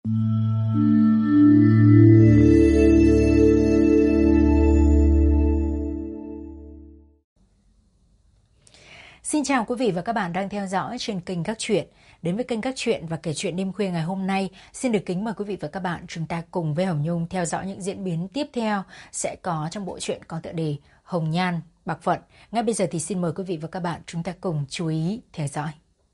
Xin chào quý vị và các bạn đang theo dõi trên kênh Các Chuyện. Đến với kênh Các Chuyện và kể chuyện đêm khuya ngày hôm nay, xin được kính mời quý vị và các bạn chúng ta cùng với Hồng Nhung theo dõi những diễn biến tiếp theo sẽ có trong bộ truyện có tựa đề Hồng Nhan Bạc Phận. Ngay bây giờ thì xin mời quý vị và các bạn chúng ta cùng chú ý theo dõi.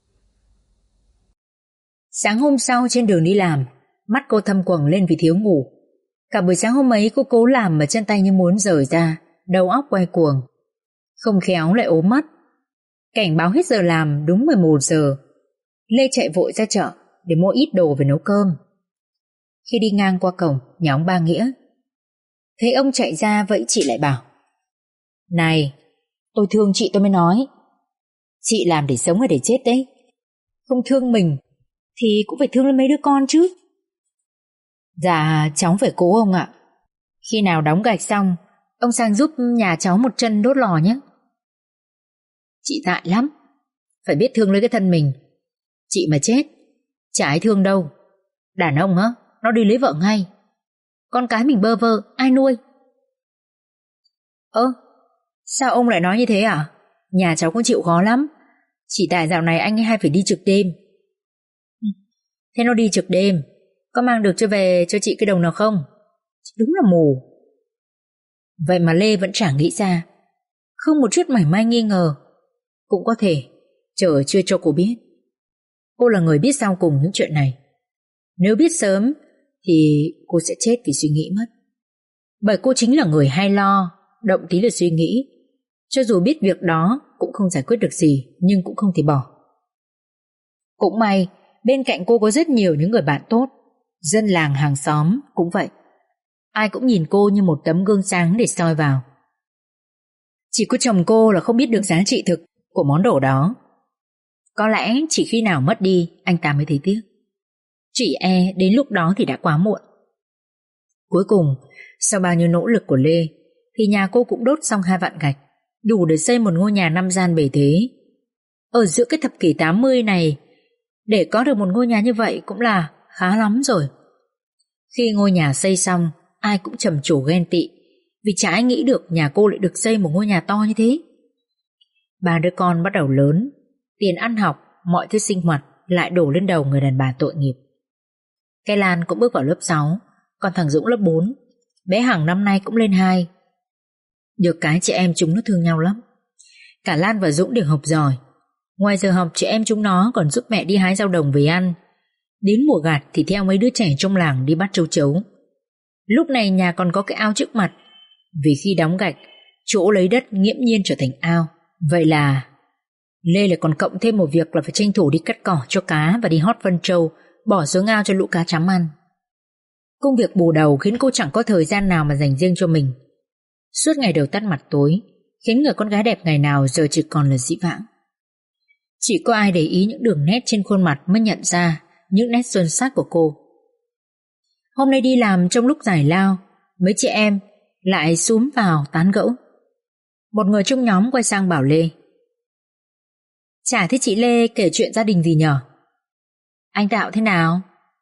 Sáng hôm sau trên đường đi làm, mắt cô thâm quầng lên vì thiếu ngủ. Cả buổi sáng hôm ấy cô cố làm mà chân tay như muốn rời ra, đầu óc quay cuồng. Không khéo lại ốm mất. Cảnh báo hết giờ làm đúng 11 giờ. Lê chạy vội ra chợ để mua ít đồ về nấu cơm. Khi đi ngang qua cổng nhà ông Ba Nghĩa, thấy ông chạy ra vẫy chị lại bảo: "Này, tôi thương chị tôi mới nói. Chị làm để sống hay để chết đấy? Không thương mình thì cũng phải thương lên mấy đứa con chứ." "Dạ cháu phải cố ông ạ. Khi nào đóng gạch xong ông sang giúp nhà cháu một chân đốt lò nhé." "Chị dại lắm. Phải biết thương lấy cái thân mình. Chị mà chết chả ai thương đâu. Đàn ông á, nó đi lấy vợ ngay. Con cái mình bơ vơ ai nuôi?" Sao ông lại nói như thế à? Nhà cháu cũng chịu khó lắm. Chỉ tại dạo này anh ấy hay phải đi trực đêm." "Thế nó đi trực đêm có mang được về cho chị cái đồng nào không? Chị đúng là mù." Vậy mà Lê vẫn chẳng nghĩ ra, không một chút mảy may nghi ngờ. Cũng có thể trời chưa cho cô biết. Cô là người biết sau cùng những chuyện này. Nếu biết sớm thì cô sẽ chết vì suy nghĩ mất. Bởi cô chính là người hay lo, động tí là suy nghĩ. Cho dù biết việc đó cũng không giải quyết được gì, nhưng cũng không thể bỏ. Cũng may bên cạnh cô có rất nhiều những người bạn tốt. Dân làng hàng xóm cũng vậy. Ai cũng nhìn cô như một tấm gương sáng để soi vào. Chỉ có chồng cô là không biết được giá trị thực của món đồ đó. Có lẽ chỉ khi nào mất đi anh ta mới thấy tiếc. Chỉ đến lúc đó thì đã quá muộn. Cuối cùng, sau bao nhiêu nỗ lực của Lê thì nhà cô cũng đốt xong 2 vạn gạch, đủ để xây một ngôi nhà 5 gian bề thế. Ở giữa cái thập kỷ 80 này, để có được một ngôi nhà như vậy cũng là khá lắm rồi. Khi ngôi nhà xây xong, ai cũng trầm trồ ghen tị, vì chả ai nghĩ được nhà cô lại được xây một ngôi nhà to như thế. 3 đứa con bắt đầu lớn, tiền ăn học, mọi thứ sinh hoạt lại đổ lên đầu người đàn bà tội nghiệp. Cái Lan cũng bước vào lớp 6, còn thằng Dũng lớp 4. Bé Hằng năm nay cũng lên 2. Được cái chị em chúng nó thương nhau lắm. Cả Lan và Dũng đều học giỏi. Ngoài giờ học, chị em chúng nó còn giúp mẹ đi hái rau đồng về ăn. Đến mùa gặt thì theo mấy đứa trẻ trong làng đi bắt châu chấu. Lúc này nhà còn có cái ao trước mặt, vì khi đóng gạch, chỗ lấy đất nghiễm nhiên trở thành ao. Vậy là Lê lại còn cộng thêm một việc là phải tranh thủ đi cắt cỏ cho cá và đi hót phân trâu, bỏ xuống ao cho lũ cá chấm ăn. Công việc bù đầu khiến cô chẳng có thời gian nào mà dành riêng cho mình. Suốt ngày đầu tắt mặt tối, khiến người con gái đẹp ngày nào giờ chỉ còn là dĩ vãng. Chỉ có ai để ý những đường nét trên khuôn mặt mới nhận ra những nét xuân sắc của cô. Hôm nay đi làm trong lúc giải lao, mấy chị em lại xúm vào tán gẫu. Một người trong nhóm quay sang bảo Lê: "Chả thấy chị Lê kể chuyện gia đình gì nhở? Anh Đạo thế nào?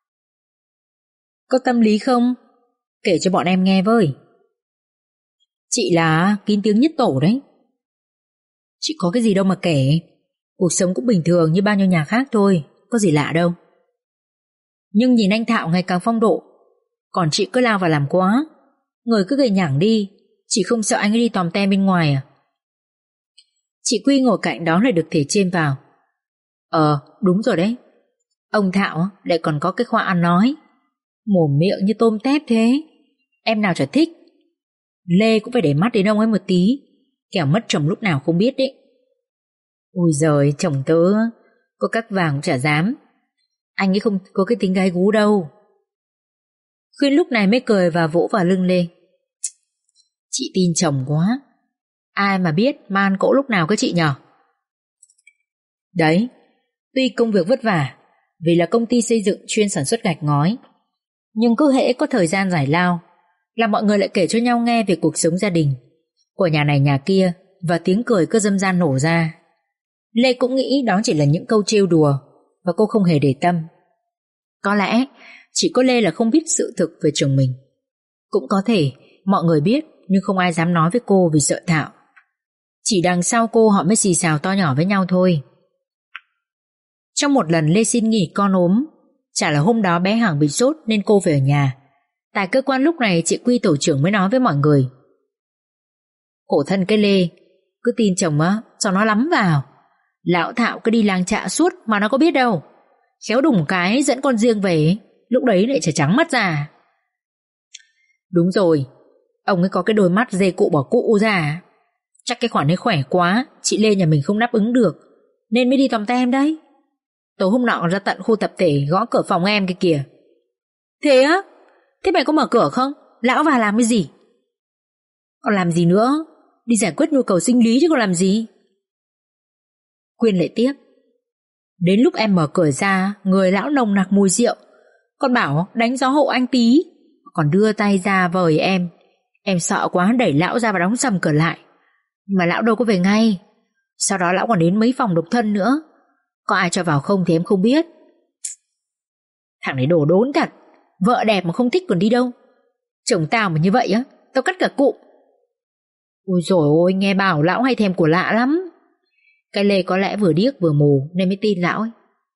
Có tâm lý không? Kể cho bọn em nghe với." "Chị là kín tiếng nhất tổ đấy. Chị có cái gì đâu mà kể. Cuộc sống cũng bình thường như bao nhiêu nhà khác thôi, có gì lạ đâu. Nhưng nhìn anh Thạo ngày càng phong độ, còn chị cứ lao vào làm quá. Người cứ gầy nhẳng đi. Chị không sợ anh ấy đi tòm tem bên ngoài à?" Chị Quy ngồi cạnh đó lại được thể chêm vào: Đúng rồi đấy. Ông Thạo lại còn có cái khoa ăn nói, mồm miệng như tôm tép thế. Em nào chả thích. Lê cũng phải để mắt đến ông ấy một tí, kẻo mất chồng lúc nào không biết đấy." "Ôi giời, chồng tớ có cắt vàng cũng chả dám. Anh ấy không có cái tính gái gú đâu." Khuyên lúc này mới cười và vỗ vào lưng Lê: "Chị tin chồng quá. Ai mà biết man cỗ lúc nào cái chị nhở?" Đấy, tuy công việc vất vả vì là công ty xây dựng chuyên sản xuất gạch ngói, nhưng cứ hễ có thời gian giải lao là mọi người lại kể cho nhau nghe về cuộc sống gia đình của nhà này nhà kia, và tiếng cười cứ râm ran nổ ra. Lê cũng nghĩ đó chỉ là những câu trêu đùa và cô không hề để tâm. Có lẽ Chỉ có Lê là không biết sự thực về chồng mình. Cũng có thể mọi người biết, nhưng không ai dám nói với cô vì sợ Thảo. Chỉ đằng sau cô họ mới xì xào to nhỏ với nhau thôi. Trong một lần Lê xin nghỉ con ốm, chả là hôm đó bé Hằng bị sốt nên cô về ở nhà. Tại cơ quan lúc này chị Quy tổ trưởng mới nói với mọi người: khổ thân cái Lê, cứ tin chồng á, cho nó lắm vào. Lão Thạo cứ đi làng chạ suốt mà nó có biết đâu. Khéo đùng cái dẫn con riêng về, lúc đấy lại trở trắng mắt ra. Đúng rồi, ông ấy có cái đôi mắt dê cụ bỏ cụ ra. Chắc cái khoản ấy khỏe quá, chị Lê nhà mình không đáp ứng được, nên mới đi tòm tem đấy. Tối hôm nọ còn ra tận khu tập thể gõ cửa phòng em kia kìa. Thế á? Thế mày có mở cửa không? Lão vào làm cái gì? Còn làm gì nữa? Đi giải quyết nhu cầu sinh lý chứ còn làm gì? Quyên lại tiếp: đến lúc em mở cửa ra, người lão nồng nặc mùi rượu, còn bảo đánh gió hộ anh tí, còn đưa tay ra vời em. Em sợ quá đẩy lão ra và đóng sầm cửa lại. Nhưng mà lão đâu có về ngay. Sau đó lão còn đến mấy phòng độc thân nữa. Có ai cho vào không thì em không biết. Thằng này đồ đốn thật. Vợ đẹp mà không thích còn đi đâu. Chồng tao mà như vậy á, tao cắt cả cụm. Ôi dồi ôi, nghe bảo lão hay thèm của lạ lắm. Cái Lê có lẽ vừa điếc vừa mù nên mới tin lão ấy.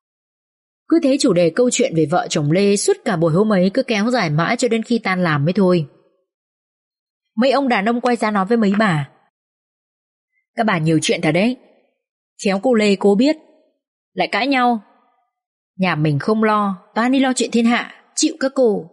Cứ thế chủ đề câu chuyện về vợ chồng Lê suốt cả buổi hôm ấy cứ kéo dài mãi cho đến khi tan làm mới thôi. Mấy ông đàn ông quay ra nói với mấy bà: các bà nhiều chuyện thật đấy. Khéo cô Lê cô biết lại cãi nhau. Nhà mình không lo, toàn đi lo chuyện thiên hạ, chịu các cô.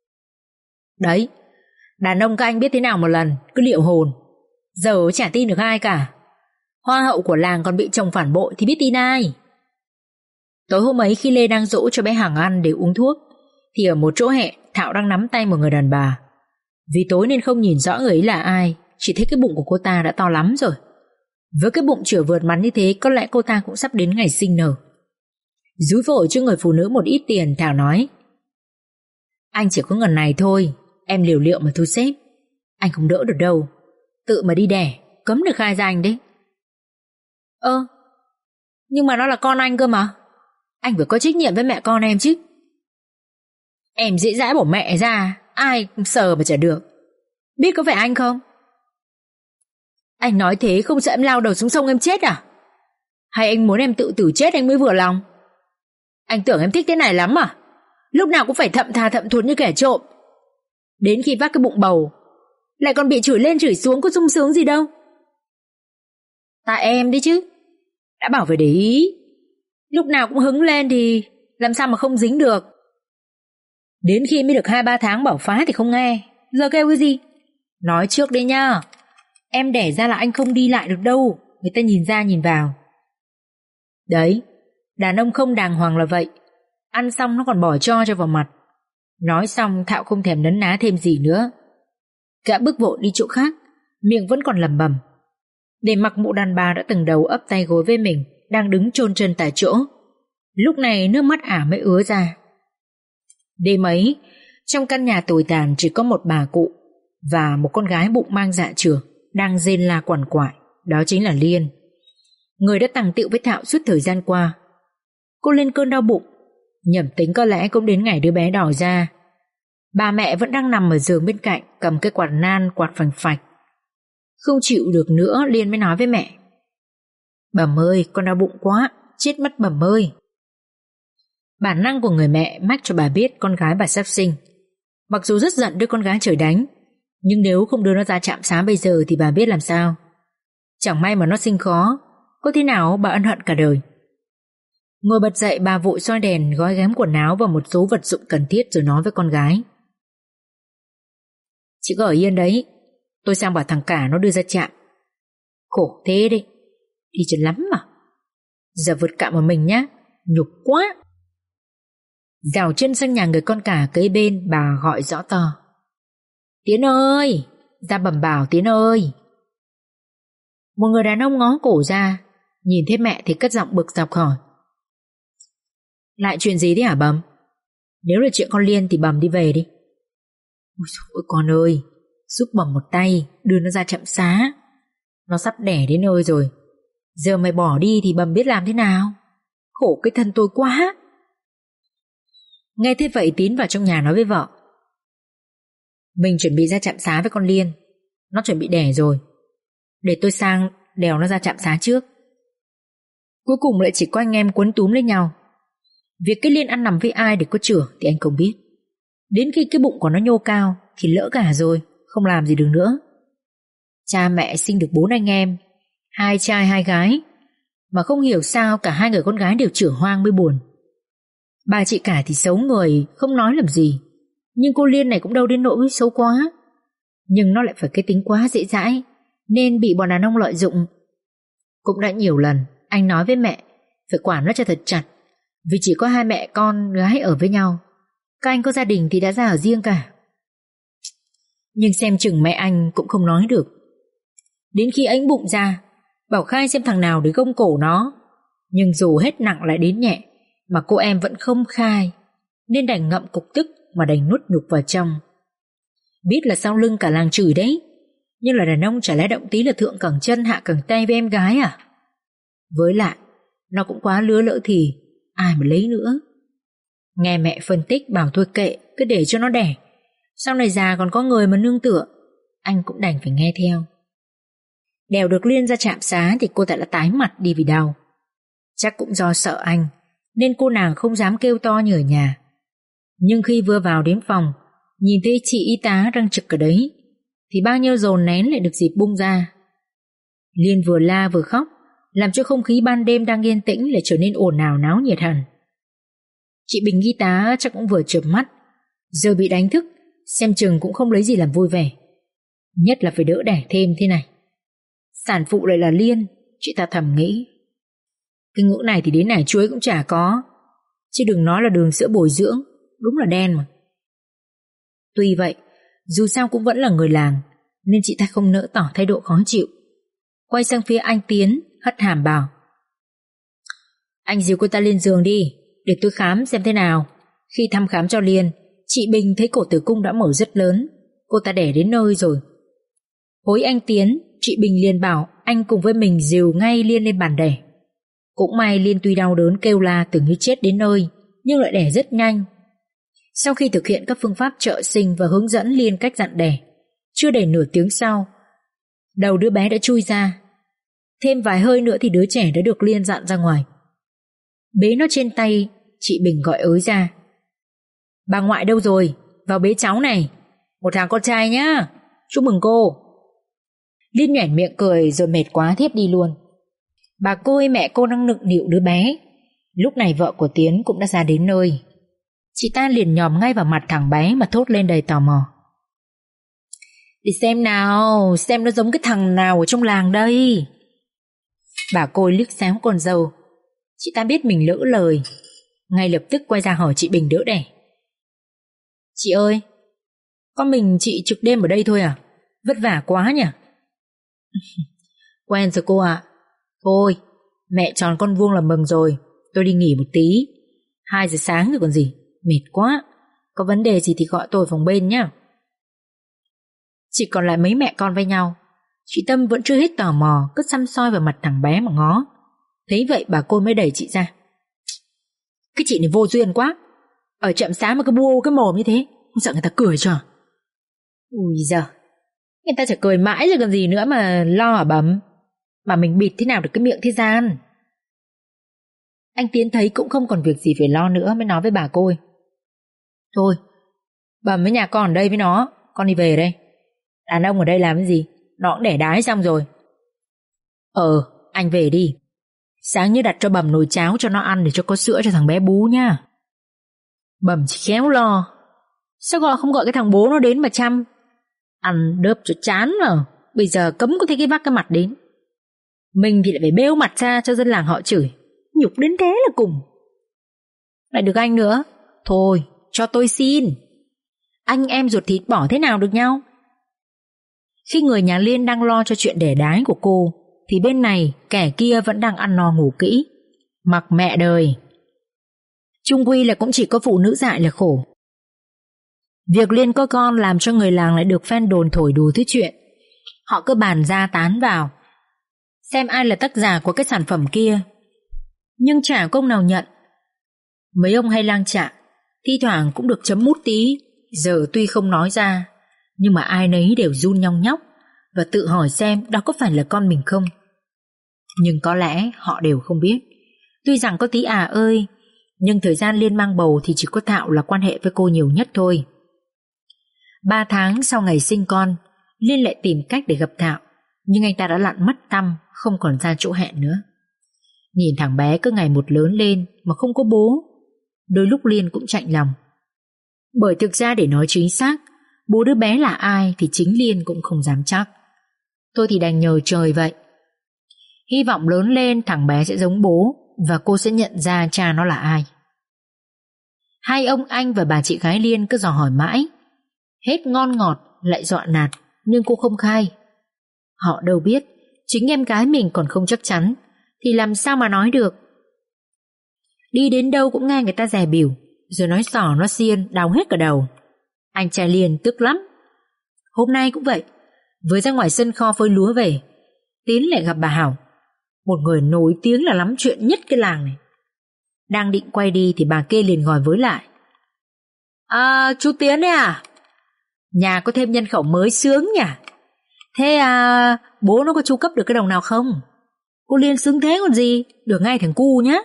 Đấy, đàn ông các anh biết thế nào một lần, cứ liệu hồn. Giờ chả tin được ai cả. Hoa hậu của làng còn bị chồng phản bội thì biết tin ai. Tối hôm ấy khi Lê đang dỗ cho bé Hằng ăn để uống thuốc, thì ở một chỗ hẹn Thảo đang nắm tay một người đàn bà. Vì tối nên không nhìn rõ người ấy là ai, chỉ thấy cái bụng của cô ta đã to lắm rồi. Với cái bụng chửa vượt mắn như thế, có lẽ cô ta cũng sắp đến ngày sinh nở. Dúi vội cho người phụ nữ một ít tiền, Thảo nói: anh chỉ có ngần này thôi, em liều liệu mà thu xếp. Anh không đỡ được đâu, tự mà đi đẻ, cấm được khai ra anh đấy. Nhưng mà nó là con anh cơ mà. Anh phải có trách nhiệm với mẹ con em chứ. Em dễ dãi bỏ mẹ ra, ai sờ mà chả được. Biết có phải anh không? Anh nói thế không sợ em lao đầu xuống sông em chết à? Hay anh muốn em tự tử chết anh mới vừa lòng? Anh tưởng em thích thế này lắm à? Lúc nào cũng phải thậm thà thậm thụt như kẻ trộm. Đến khi vác cái bụng bầu lại còn bị chửi lên chửi xuống, có sung sướng gì đâu. Tại em đấy chứ, đã bảo phải để ý. Lúc nào cũng hứng lên thì làm sao mà không dính được. Đến khi mới được 2-3 tháng bảo phá thì không nghe. Giờ kêu cái gì? Nói trước đấy nha, em đẻ ra là anh không đi lại được đâu. Người ta nhìn ra nhìn vào. Đấy, đàn ông không đàng hoàng là vậy. Ăn xong nó còn bỏ cho vào mặt. Nói xong Thạo không thèm nấn ná thêm gì nữa. Gã bước vội đi chỗ khác, miệng vẫn còn lẩm bẩm. Để mặc mụ đàn bà đã từng đầu ấp tay gối với mình đang đứng chôn chân tại chỗ. Lúc này nước mắt ả mới ứa ra. Đêm ấy, trong căn nhà tồi tàn chỉ có một bà cụ và một con gái bụng mang dạ chửa đang rên la quằn quại. Đó chính là Liên, người đã tằng tịu với Thạo suốt thời gian qua. Cô lên cơn đau bụng, nhẩm tính có lẽ cũng đến ngày đứa bé đòi ra. Bà mẹ vẫn đang nằm ở giường bên cạnh, cầm cái quạt nan quạt phành phạch. Không chịu được nữa, Liên mới nói với mẹ: Bẩm ơi, con đau bụng quá, chết mất bẩm ơi. Bản năng của người mẹ mách cho bà biết con gái bà sắp sinh. Mặc dù rất giận đưa con gái trời đánh, nhưng nếu không đưa nó ra trạm xá bây giờ thì bà biết làm sao. Chẳng may mà nó sinh khó, có thế nào bà ân hận cả đời. Ngồi bật dậy, bà vội soi đèn, gói ghém quần áo và một số vật dụng cần thiết rồi nói với con gái: Chị cứ ở yên đấy, tôi sang bảo thằng Cả nó đưa ra trạm. Khổ thế đấy, đi chân lắm mà. Giờ vượt cạn một mình nhá, nhục quá. Dào chân sang nhà người con Cả kế bên, bà gọi rõ to: Tiến ơi, ra bẩm bảo Tiến ơi. Một người đàn ông ngó cổ ra, nhìn thấy mẹ thì cất giọng bực dọc hỏi: Lại chuyện gì thế hả Bầm? Nếu là chuyện con Liên thì Bầm đi về đi. Ôi dồi ôi con ơi, giúp Bầm một tay, đưa nó ra trạm xá. Nó sắp đẻ đến nơi rồi. Giờ mày bỏ đi thì Bầm biết làm thế nào. Khổ cái thân tôi quá. Nghe thế vậy Tín vào trong nhà nói với vợ: Mình chuẩn bị ra trạm xá với con Liên, nó chuẩn bị đẻ rồi, để tôi sang đèo nó ra trạm xá trước. Cuối cùng lại chỉ có anh em quấn túm lấy nhau. Việc cái Liên ăn nằm với ai để có chửa thì anh không biết. Đến khi cái bụng của nó nhô cao thì lỡ cả rồi, không làm gì được nữa. Cha mẹ sinh được 4 anh em, 2 trai 2 gái, mà không hiểu sao cả 2 người con gái đều chửa hoang mới buồn. Bà chị cả thì xấu người, không nói làm gì, nhưng cô Liên này cũng đâu đến nỗi xấu quá. Nhưng nó lại phải cái tính quá dễ dãi, nên bị bọn đàn ông lợi dụng. Cũng đã nhiều lần anh nói với mẹ phải quản nó cho thật chặt, vì chỉ có 2 mẹ con gái ở với nhau. Các anh có gia đình thì đã ra ở riêng cả. Nhưng xem chừng mẹ anh cũng không nói được. Đến khi ánh bụng ra, bảo khai xem thằng nào để gông cổ nó. Nhưng dù hết nặng lại đến nhẹ, mà cô em vẫn không khai, nên đành ngậm cục tức mà đành nuốt nhục vào trong. Biết là sau lưng cả làng chửi đấy, nhưng là đàn ông chả lẽ động tí là thượng cẳng chân hạ cẳng tay với em gái à? Với lại nó cũng quá lứa lỡ thì ai mà lấy nữa. Nghe mẹ phân tích bảo thôi kệ, cứ để cho nó đẻ, sau này già còn có người mà nương tựa, anh cũng đành phải nghe theo. Đèo được Liên ra trạm xá thì cô ta đã tái mặt đi vì đau. Chắc cũng do sợ anh nên cô nàng không dám kêu to như ở nhà. Nhưng khi vừa vào đến phòng, nhìn thấy chị y tá đang trực ở đấy, thì bao nhiêu dồn nén lại được dịp bung ra. Liên vừa la vừa khóc, làm cho không khí ban đêm đang yên tĩnh lại trở nên ồn ào náo nhiệt hẳn. Chị Bình y tá chắc cũng vừa chợp mắt, giờ bị đánh thức, xem chừng cũng không lấy gì làm vui vẻ. Nhất là phải đỡ đẻ thêm thế này. Sản phụ lại là Liên, chị ta thầm nghĩ. Cái ngữ này thì đến nải chuối cũng chả có, chứ đừng nói là đường sữa bồi dưỡng, đúng là đen mà. Tuy vậy, dù sao cũng vẫn là người làng, nên chị ta không nỡ tỏ thái độ khó chịu. Quay sang phía anh Tiến, hất hàm bảo: Anh dìu cô ta lên giường đi, để tôi khám xem thế nào. Khi thăm khám cho Liên, chị Bình thấy cổ tử cung đã mở rất lớn, cô ta đẻ đến nơi rồi. Hối anh Tiến, chị Bình liền bảo anh cùng với mình dìu ngay Liên lên bàn đẻ. Cũng may Liên tuy đau đớn kêu la tưởng như chết đến nơi, nhưng lại đẻ rất nhanh. Sau khi thực hiện các phương pháp trợ sinh và hướng dẫn Liên cách dặn đẻ, chưa đầy nửa tiếng sau, đầu đứa bé đã chui ra. Thêm vài hơi nữa thì đứa trẻ đã được Liên dặn ra ngoài. Bế nó trên tay, chị Bình gọi ới ra: Bà ngoại đâu rồi? Vào bế cháu này, một thằng con trai nhá, chúc mừng cô. Liên nhoẻn miệng cười rồi mệt quá thiếp đi luôn. Bà cô ơi, mẹ cô đang nựng nịu đứa bé. Lúc này vợ của Tiến cũng đã ra đến nơi. Chị ta liền nhòm ngay vào mặt thằng bé mà thốt lên đầy tò mò: Đi xem nào, xem nó giống cái thằng nào ở trong làng đây. Bà cô liếc xéo con dâu. Chị ta biết mình lỡ lời, ngay lập tức quay ra hỏi chị Bình đỡ đẻ: Chị ơi, con mình chị trực đêm ở đây thôi à? Vất vả quá nhỉ. Quen rồi cô ạ. Thôi, mẹ tròn con vuông là mừng rồi, tôi đi nghỉ một tí. 2 giờ sáng rồi còn gì, mệt quá. Có vấn đề gì thì gọi tôi phòng bên nhá. Chỉ còn lại mấy mẹ con với nhau. Chị Tâm vẫn chưa hết tò mò, cứ săm soi vào mặt thằng bé mà ngó. Thấy vậy bà cô mới đẩy chị ra: Cái chị này vô duyên quá, ở trạm xá mà cứ bua cái mồm như thế, không sợ người ta cười cho? Ui giời, người ta chả cười mãi rồi còn gì nữa mà lo hả bấm. Mà mình bịt thế nào được cái miệng thế gian. Anh Tiến thấy cũng không còn việc gì phải lo nữa, mới nói với bà cô: Thôi, bấm với nhà con ở đây với nó, con đi về đây. Đàn ông ở đây làm cái gì, nó cũng đẻ đái xong rồi. Anh về đi. Sáng như đặt cho Bầm nồi cháo cho nó ăn để cho có sữa cho thằng bé bú nha. Bầm chỉ khéo lo, sao gọi không gọi cái thằng bố nó đến mà chăm. Ăn đớp cho chán mà. Bây giờ cấm có thấy cái vác cái mặt đến. Mình thì lại phải bêu mặt ra cho dân làng họ chửi. Nhục đến thế là cùng. Lại được anh nữa. Thôi cho tôi xin. Anh em ruột thịt bỏ thế nào được nhau. Khi người nhà Liên đang lo cho chuyện đẻ đái của cô, thì bên này kẻ kia vẫn đang ăn no ngủ kỹ. Mặc mẹ đời. Chung quy là cũng chỉ có phụ nữ dại là khổ. Việc Liên có con làm cho người làng lại được phen đồn thổi đủ thứ chuyện. Họ cứ bàn ra tán vào, xem ai là tác giả của cái sản phẩm kia. Nhưng chả công nào nhận. Mấy ông hay lang chạ, thi thoảng cũng được chấm mút tí. Giờ tuy không nói ra, nhưng mà ai nấy đều run nhong nhóc và tự hỏi xem đó có phải là con mình không. Nhưng có lẽ họ đều không biết. Tuy rằng có tí ơi, nhưng thời gian Liên mang bầu thì chỉ có Thạo là quan hệ với cô nhiều nhất thôi. 3 tháng sau ngày sinh con, Liên lại tìm cách để gặp Thạo, nhưng anh ta đã lặn mất tăm, không còn ra chỗ hẹn nữa. Nhìn thằng bé cứ ngày một lớn lên mà không có bố, đôi lúc Liên cũng chạnh lòng. Bởi thực ra để nói chính xác, bố đứa bé là ai thì chính Liên cũng không dám chắc. Tôi thì đành nhờ trời vậy. Hy vọng lớn lên thằng bé sẽ giống bố và cô sẽ nhận ra cha nó là ai. Hai ông anh và bà chị gái Liên cứ dò hỏi mãi, hết ngon ngọt lại dọa nạt, nhưng cô không khai. Họ đâu biết chính em gái mình còn không chắc chắn thì làm sao mà nói được. Đi đến đâu cũng nghe người ta dè bỉu, rồi nói xỏ nói xiên, đau hết cả đầu. Anh trai Liên tức lắm. Hôm nay cũng vậy, vừa ra ngoài sân kho phơi lúa về, Tiến lại gặp bà Hảo, một người nổi tiếng là lắm chuyện nhất cái làng này. Đang định quay đi thì bà kia liền gọi với lại. Chú Tiến đấy à? Nhà có thêm nhân khẩu mới sướng nhỉ? Thế bố nó có chu cấp được cái đồng nào không? Cô Liên sướng thế còn gì, được ngay thằng cu nhá.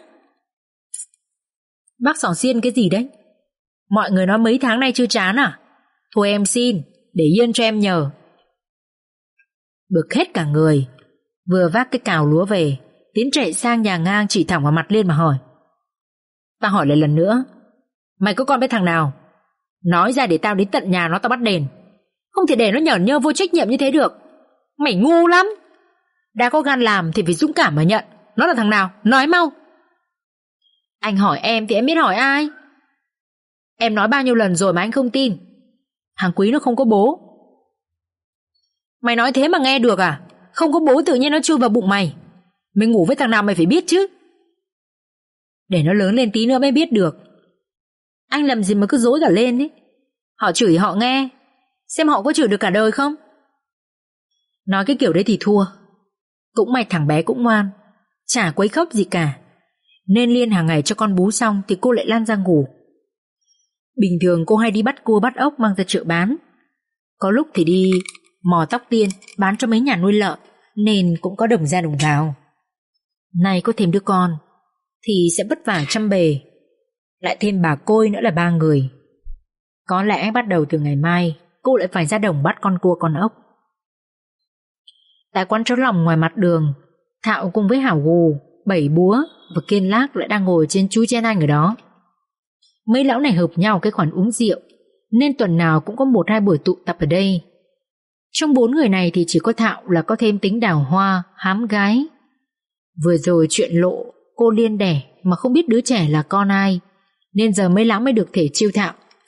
Bác xỏ xiên cái gì đấy? Mọi người nói mấy tháng nay chưa chán à? Thôi em xin, để yên cho em nhờ. Bực hết cả người. Vừa vác cái cào lúa về, Tiến chạy sang nhà ngang chỉ thẳng vào mặt Liên mà hỏi. Tao hỏi lại lần nữa, mày có con với thằng nào? Nói ra để tao đến tận nhà nó tao bắt đền. Không thể để nó nhởn nhơ vô trách nhiệm như thế được. Mày ngu lắm. Đã có gan làm thì phải dũng cảm mà nhận. Nó là thằng nào? Nói mau. Anh hỏi em thì em biết hỏi ai? Em nói bao nhiêu lần rồi mà anh không tin. Thằng Quý nó không có bố. Mày nói thế mà nghe được à? Không có bố tự nhiên nó chui vào bụng mày. Mày ngủ với thằng nào mày phải biết chứ. Để nó lớn lên tí nữa mới biết được. Anh làm gì mà cứ dối cả lên ấy. Họ chửi họ nghe, xem họ có chửi được cả đời không. Nói cái kiểu đấy thì thua. Cũng may thằng bé cũng ngoan, chả quấy khóc gì cả, nên Liên hàng ngày cho con bú xong thì cô lại lan ra ngủ. Bình thường cô hay đi bắt cua bắt ốc mang ra chợ bán. Có lúc thì đi mò tóc tiên bán cho mấy nhà nuôi lợn, nên cũng có đồng ra đồng vào. Nay có thêm đứa con thì sẽ vất vả trăm bề, lại thêm bà Côi nữa là 3 người. Có lẽ bắt đầu từ ngày mai cô lại phải ra đồng bắt con cua con ốc. Tại quán cháo lòng ngoài mặt đường, Thạo cùng với Hảo Gù, Bảy Búa và Kiên Lác lại đang ngồi trên chúi Chen Anh ở đó. Mấy lão này hợp nhau cái khoản uống rượu, nên tuần nào cũng có 1-2 buổi tụ tập ở đây. Trong 4 người này thì chỉ có Thạo là có thêm tính đào hoa, hám gái. Vừa rồi chuyện lộ cô Liên đẻ mà không biết đứa trẻ là con ai, nên giờ mấy lão mới được thể chiêu Thạo.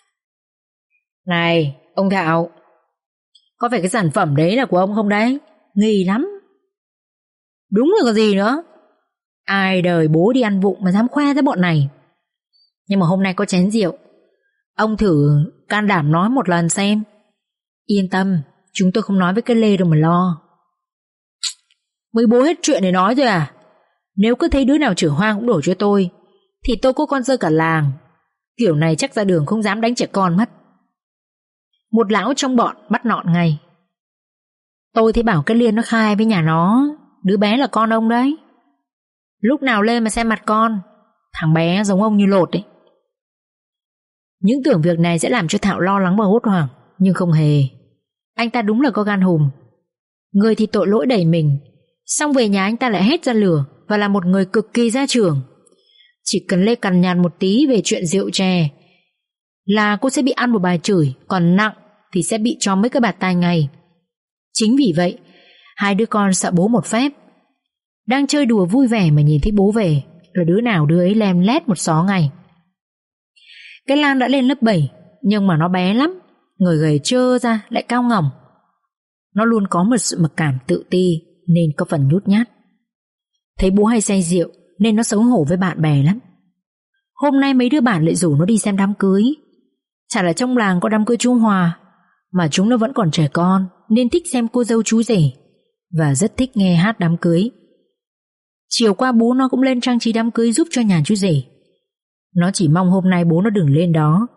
Này, ông Thạo, có phải cái sản phẩm đấy là của ông không đấy? Nghi lắm. Đúng rồi còn gì nữa. Ai đời bố đi ăn vụng mà dám khoe với bọn này. Nhưng mà hôm nay có chén rượu, ông thử can đảm nói một lần xem. Yên tâm, chúng tôi không nói với cái Lê đâu mà lo. Mới bố hết chuyện để nói rồi à? Nếu cứ thấy đứa nào chửi hoang cũng đổ cho tôi, thì tôi có con dơ cả làng. Kiểu này chắc ra đường không dám đánh trẻ con mất. Một lão trong bọn bắt nọn ngay. Tôi thấy bảo cái Liên nó khai với nhà nó, đứa bé là con ông đấy. Lúc nào lên mà xem mặt con, thằng bé giống ông như lột ấy. Những tưởng việc này sẽ làm cho Thạo lo lắng và hốt hoảng, nhưng không hề. Anh ta đúng là có gan hùm. Người thì tội lỗi đầy mình, xong về nhà anh ta lại hét ra lửa và là một người cực kỳ gia trưởng. Chỉ cần lê cằn nhằn một tí về chuyện rượu chè là cô sẽ bị ăn một bài chửi, còn nặng thì sẽ bị cho mấy cái bạt tai ngay. Chính vì vậy, hai đứa con sợ bố một phép. Đang chơi đùa vui vẻ mà nhìn thấy bố về là đứa nào đứa ấy lem lét một xó ngay. Cái Lan đã lên lớp 7, nhưng mà nó bé lắm, người gầy trơ ra lại cao ngỏng. Nó luôn có một sự mặc cảm tự ti, nên có phần nhút nhát. Thấy bố hay say rượu nên nó xấu hổ với bạn bè lắm. Hôm nay mấy đứa bạn lại rủ nó đi xem đám cưới. Chả là trong làng có đám cưới chú Hòa, mà chúng nó vẫn còn trẻ con nên thích xem cô dâu chú rể và rất thích nghe hát đám cưới. Chiều qua bố nó cũng lên trang trí đám cưới giúp cho nhà chú rể. Nó chỉ mong hôm nay bố nó đừng lên đó,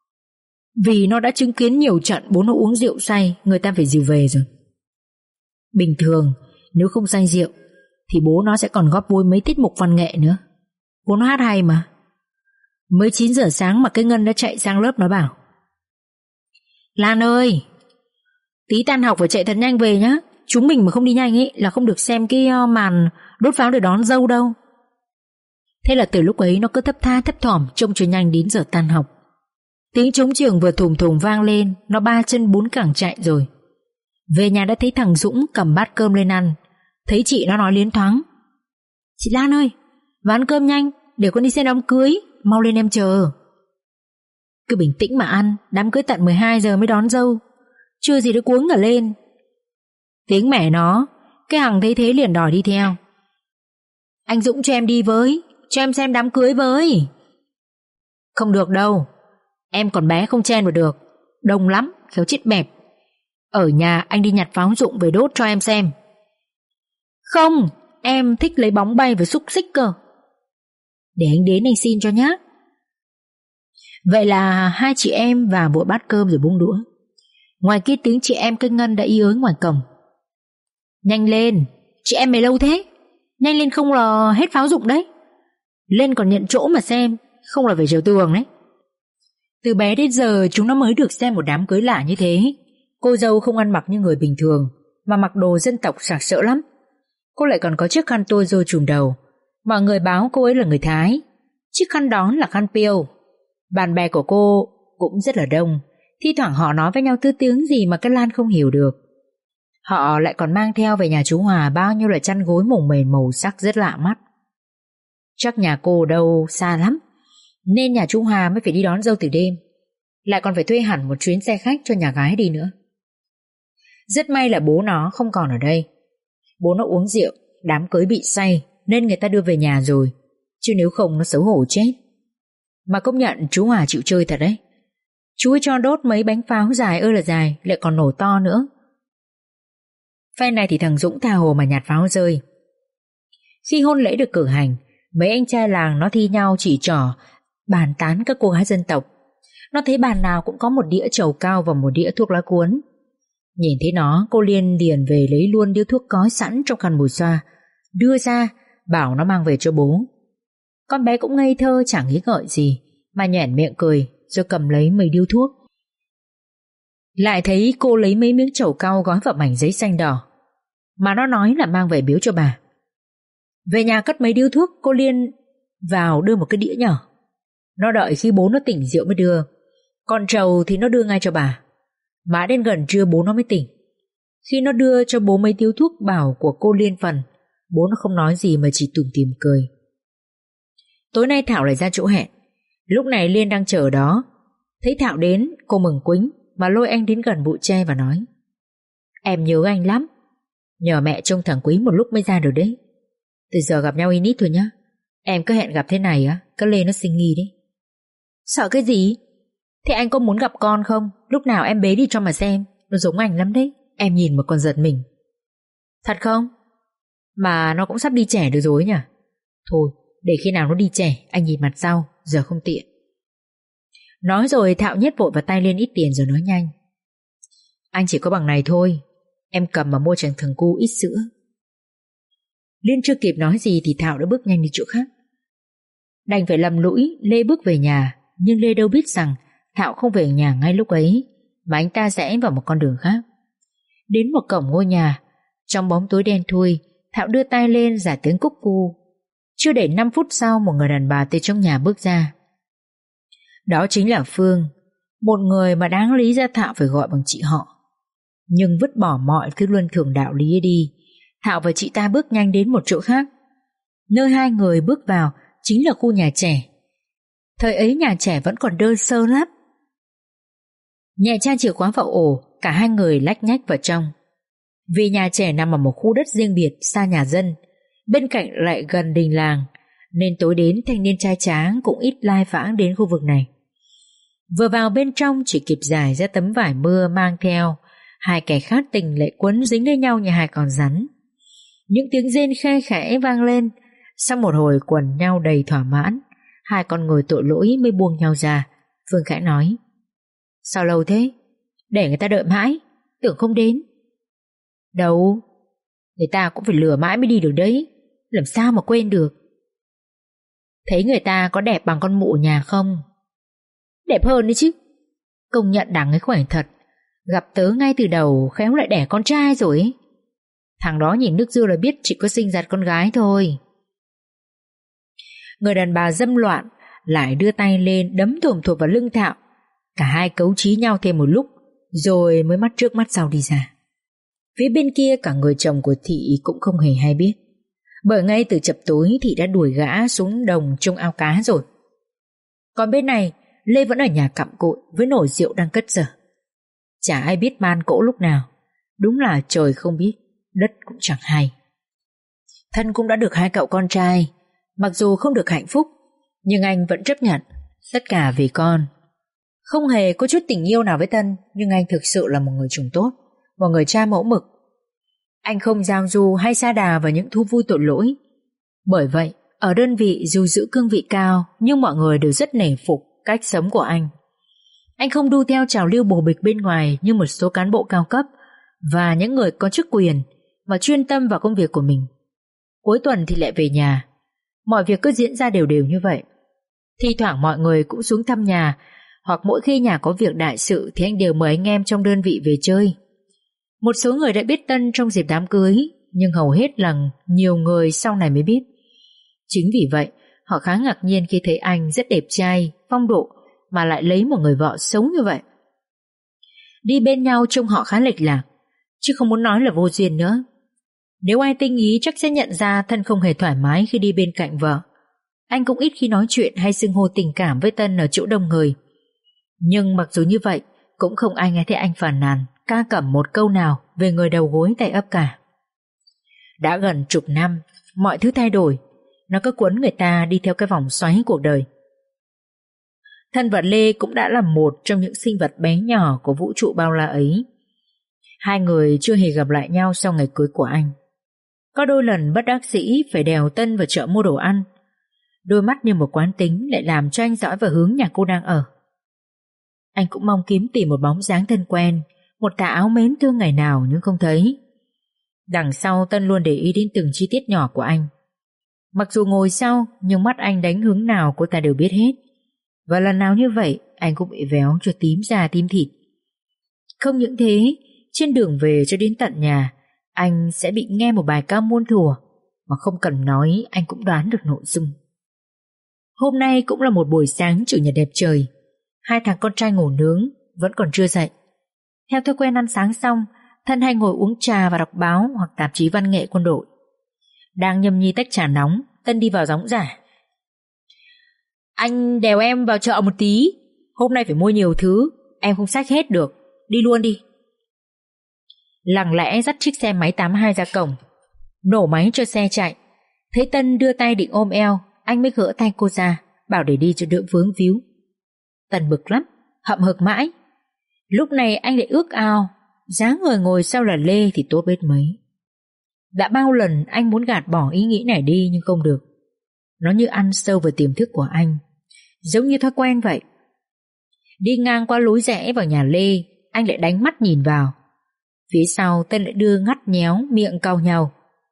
vì nó đã chứng kiến nhiều trận bố nó uống rượu say người ta phải dìu về rồi. Bình thường nếu không say rượu thì bố nó sẽ còn góp vui mấy tiết mục văn nghệ nữa. Bố nó hát hay mà. Mới 9 giờ sáng mà cái Ngân đã chạy sang lớp nó bảo: Lan ơi, tí tan học phải chạy thật nhanh về nhá. Chúng mình mà không đi nhanh ấy là không được xem cái màn đốt pháo để đón dâu đâu. Thế là từ lúc ấy nó cứ thấp tha thấp thỏm trông cho nhanh đến giờ tan học. Tiếng trống trường vừa thùng thùng vang lên, nó ba chân bốn cẳng chạy rồi. Về nhà đã thấy thằng Dũng cầm bát cơm lên ăn. Thấy chị nó nói liến thoáng: Chị Lan ơi, vào ăn cơm nhanh, để con đi xem đám cưới, mau lên em chờ. Cứ bình tĩnh mà ăn, đám cưới tận 12 giờ mới đón dâu, chưa gì đã cuống cả lên. Tiếng mẹ nó, cái Hằng thấy thế liền đòi đi theo: Anh Dũng cho em đi với, cho em xem đám cưới với. Không được đâu, em còn bé không chen vào được, đông lắm, khéo chết bẹp. Ở nhà anh đi nhặt pháo rụng về đốt cho em xem. Không, em thích lấy bóng bay và xúc xích cơ. Để anh đến anh xin cho nhá. Vậy là hai chị em vào vội bát cơm rồi bung đũa. Ngoài kia tiếng chị em cây Ngân đã y ới ngoài cổng: Nhanh lên, chị em mày lâu thế, nhanh lên không là hết pháo rụng đấy. Lên còn nhận chỗ mà xem, không là phải trèo tường đấy. Từ bé đến giờ chúng nó mới được xem một đám cưới lạ như thế. Cô dâu không ăn mặc như người bình thường, mà mặc đồ dân tộc sặc sỡ lắm. Cô lại còn có chiếc khăn tôi rô trùm đầu. Mọi người báo cô ấy là người Thái. Chiếc khăn đó là khăn piêu. Bạn bè của cô cũng rất là đông. Thi thoảng họ nói với nhau thứ tiếng gì mà cái Lan không hiểu được. Họ lại còn mang theo về nhà chú Hòa bao nhiêu là chăn gối mồng mền màu sắc rất lạ mắt. Chắc nhà cô đâu xa lắm, nên nhà chú Hòa mới phải đi đón dâu từ đêm, lại còn phải thuê hẳn một chuyến xe khách cho nhà gái đi nữa. Rất may là bố nó không còn ở đây. Bố nó uống rượu, đám cưới bị say nên người ta đưa về nhà rồi, chứ nếu không nó xấu hổ chết. Mà công nhận chú Hòa chịu chơi thật đấy. Chú ấy cho đốt mấy bánh pháo dài ơi là dài, lại còn nổ to nữa. Phen này thì thằng Dũng tha hồ mà nhặt pháo rơi. Khi hôn lễ được cử hành, mấy anh trai làng nó thi nhau chỉ trỏ bàn tán các cô gái dân tộc. Nó thấy bàn nào cũng có một đĩa trầu cao và một đĩa thuốc lá cuốn. Nhìn thấy nó, cô Liên liền về lấy luôn điếu thuốc cói sẵn trong khăn mùi xoa, đưa ra bảo nó mang về cho bố. Con bé cũng ngây thơ chẳng nghĩ ngợi gì, mà nhoẻn miệng cười rồi cầm lấy mấy điếu thuốc. Lại thấy cô lấy mấy miếng trầu cau gói vào mảnh giấy xanh đỏ, mà nó nói là mang về biếu cho bà. Về nhà cất mấy điếu thuốc, cô Liên vào đưa một cái đĩa nhỏ. Nó đợi khi bố nó tỉnh rượu mới đưa. Còn trầu thì nó đưa ngay cho bà. Mãi đến gần trưa bố nó mới tỉnh. Khi nó đưa cho bố mấy điếu thuốc bảo của cô Liên phần, bố nó không nói gì mà chỉ tủm tỉm cười. Tối nay Thảo lại ra chỗ hẹn. Lúc này Liên đang chờ đó. Thấy Thảo đến, cô mừng quính mà lôi anh đến gần bụi tre và nói: Em nhớ anh lắm, nhờ mẹ trông thằng Quý một lúc mới ra được đấy. Từ giờ gặp nhau ít thôi nhá. Em cứ hẹn gặp thế này á, cái Lê nó sinh nghi đấy. Sợ cái gì? Thế anh có muốn gặp con không? Lúc nào em bế đi cho mà xem. Nó giống anh lắm đấy. Em nhìn mà còn giật mình. Thật không? Mà nó cũng sắp đi trẻ được rồi nhỉ? Thôi, để khi nào nó đi trẻ anh nhìn mặt sau, giờ không tiện. Nói rồi Thạo nhét vội vào tay Liên ít tiền rồi nói nhanh: Anh chỉ có bằng này thôi, em cầm mà mua chẳng thằng cu ít sữa. Liên chưa kịp nói gì thì Thạo đã bước nhanh đi chỗ khác. Đành phải lầm lũi Lê bước về nhà. Nhưng Lê đâu biết rằng Thạo không về nhà ngay lúc ấy, mà anh ta rẽ vào một con đường khác. Đến một cổng ngôi nhà, trong bóng tối đen thui, Thạo đưa tay lên giả tiếng cúc cu. Chưa đầy 5 phút sau, một người đàn bà từ trong nhà bước ra. Đó chính là Phương, một người mà đáng lý ra Thạo phải gọi bằng chị họ. Nhưng vứt bỏ mọi thứ luân thường đạo lý ấy đi, Thạo và chị ta bước nhanh đến một chỗ khác. Nơi hai người bước vào chính là khu nhà trẻ. Thời ấy nhà trẻ vẫn còn đơn sơ lắm. Nhẹ tra chìa khóa vào ổ, cả hai người lách nhách vào trong. Vì nhà trẻ nằm ở một khu đất riêng biệt xa nhà dân, bên cạnh lại gần đình làng, nên tối đến thanh niên trai tráng cũng ít lai vãng đến khu vực này. Vừa vào bên trong chỉ kịp giải ra tấm vải mưa mang theo, hai kẻ khát tình lại quấn dính lên nhau như hai con rắn. Những tiếng rên khe khẽ vang lên. Sau một hồi quần nhau đầy thỏa mãn, hai con người tội lỗi mới buông nhau ra. Phương khẽ nói: Sao lâu thế? Để người ta đợi mãi, tưởng không đến. Đâu, người ta cũng phải lừa mãi mới đi được đấy, làm sao mà quên được. Thấy người ta có đẹp bằng con mụ nhà không? Đẹp hơn đấy chứ. Công nhận đằng ấy khỏe thật. Gặp tớ ngay từ đầu khéo lại đẻ con trai rồi ấy. Thằng đó nhìn nước dưa là biết chỉ có sinh giặt con gái thôi. Người đàn bà dâm loạn lại đưa tay lên đấm thùm thụp vào lưng Thạo. Cả hai cấu trí nhau thêm một lúc, rồi mới mắt trước mắt sau đi ra. Phía bên kia cả người chồng của Thị cũng không hề hay biết, bởi ngay từ chập tối Thị đã đuổi gã xuống đồng trông ao cá rồi. Còn bên này Lê vẫn ở nhà cặm cụi với nồi rượu đang cất dở. Chả ai biết man cỗ lúc nào. Đúng là trời không biết, đất cũng chẳng hay. Thân cũng đã được hai cậu con trai. Mặc dù không được hạnh phúc, nhưng anh vẫn chấp nhận, tất cả vì con. Không hề có chút tình yêu nào với Tân, nhưng anh thực sự là một người chồng tốt, một người cha mẫu mực. Anh không giao du hay sa đà vào những thú vui tội lỗi. Bởi vậy, ở đơn vị dù giữ cương vị cao, nhưng mọi người đều rất nể phục cách sống của anh. Anh không đu theo trào lưu bồ bịch bên ngoài như một số cán bộ cao cấp và những người có chức quyền, mà chuyên tâm vào công việc của mình. Cuối tuần thì lại về nhà. Mọi việc cứ diễn ra đều đều như vậy. Thi thoảng mọi người cũng xuống thăm nhà, hoặc mỗi khi nhà có việc đại sự thì anh đều mời anh em trong đơn vị về chơi. Một số người đã biết Tân trong dịp đám cưới, nhưng hầu hết là nhiều người sau này mới biết. Chính vì vậy, họ khá ngạc nhiên khi thấy anh rất đẹp trai, phong độ, mà lại lấy một người vợ xấu như vậy. Đi bên nhau trông họ khá lệch lạc, chứ không muốn nói là vô duyên nữa. Nếu ai tinh ý chắc sẽ nhận ra Tân không hề thoải mái khi đi bên cạnh vợ. Anh cũng ít khi nói chuyện hay xưng hô tình cảm với Tân ở chỗ đông người. Nhưng mặc dù như vậy, cũng không ai nghe thấy anh phàn nàn, ca cẩm một câu nào về người đầu gối tay ấp cả. Đã gần chục năm, mọi thứ thay đổi. Nó cứ cuốn người ta đi theo cái vòng xoáy cuộc đời. Thân và Lê cũng đã là một trong những sinh vật bé nhỏ của vũ trụ bao la ấy. Hai người chưa hề gặp lại nhau sau ngày cưới của anh. Có đôi lần bất đắc dĩ phải đèo Tân vào chợ mua đồ ăn. Đôi mắt như một quán tính lại làm cho anh dõi vào hướng nhà cô đang ở. Anh cũng mong kiếm tìm một bóng dáng thân quen, một tà áo mến thương ngày nào nhưng không thấy. Đằng sau Tân luôn để ý đến từng chi tiết nhỏ của anh. Mặc dù ngồi sau, nhưng mắt anh đánh hướng nào cô ta đều biết hết. Và lần nào như vậy anh cũng bị véo cho tím da tím thịt. Không những thế, trên đường về cho đến tận nhà, anh sẽ bị nghe một bài ca muôn thuở mà không cần nói anh cũng đoán được nội dung. Hôm nay cũng là một buổi sáng chủ nhật đẹp trời. Hai thằng con trai ngủ nướng, vẫn còn chưa dậy. Theo thói quen ăn sáng xong, Thân hay ngồi uống trà và đọc báo hoặc tạp chí văn nghệ quân đội. Đang nhâm nhi tách trà nóng, Tân đi vào gióng giả: Anh đèo em vào chợ một tí, hôm nay phải mua nhiều thứ, em không xách hết được, đi luôn đi. Lặng lẽ dắt chiếc xe máy 82 ra cổng, nổ máy cho xe chạy. Thấy Tân đưa tay định ôm eo, anh mới gỡ tay cô ra, bảo để đi cho đỡ vướng víu. Tân bực lắm, hậm hực mãi. Lúc này anh lại ước ao, dáng người ngồi sau là Lê thì tốt biết mấy. Đã bao lần anh muốn gạt bỏ ý nghĩ này đi nhưng không được. Nó như ăn sâu vào tiềm thức của anh, giống như thói quen vậy. Đi ngang qua lối rẽ vào nhà Lê, anh lại đánh mắt nhìn vào. Phía sau Tân lại đưa ngắt nhéo, miệng cau nhau.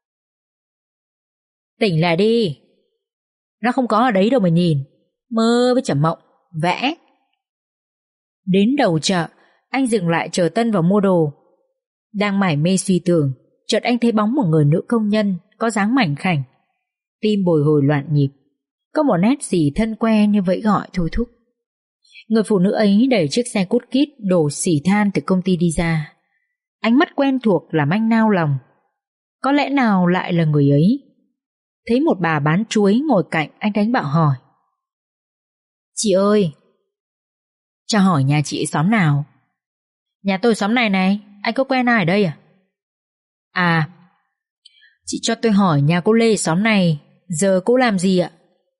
Tỉnh lại đi, nó không có ở đấy đâu mà nhìn, mơ với chẩm mộng, vẽ. Đến đầu chợ, anh dừng lại chờ Tân vào mua đồ. Đang mải mê suy tưởng, chợt anh thấy bóng một người nữ công nhân có dáng mảnh khảnh. Tim bồi hồi loạn nhịp, có một nét gì thân quen như vẫy gọi thôi thúc. Người phụ nữ ấy đẩy chiếc xe cút kít đổ xỉ than từ công ty đi ra. Ánh mắt quen thuộc làm anh nao lòng. Có lẽ nào lại là người ấy? Thấy một bà bán chuối ngồi cạnh, anh đánh bạo hỏi: Chị ơi, cho hỏi nhà chị xóm nào? Nhà tôi xóm này này, anh có quen ai ở đây à? À, chị cho tôi hỏi nhà cô Lê xóm này, giờ cô làm gì ạ?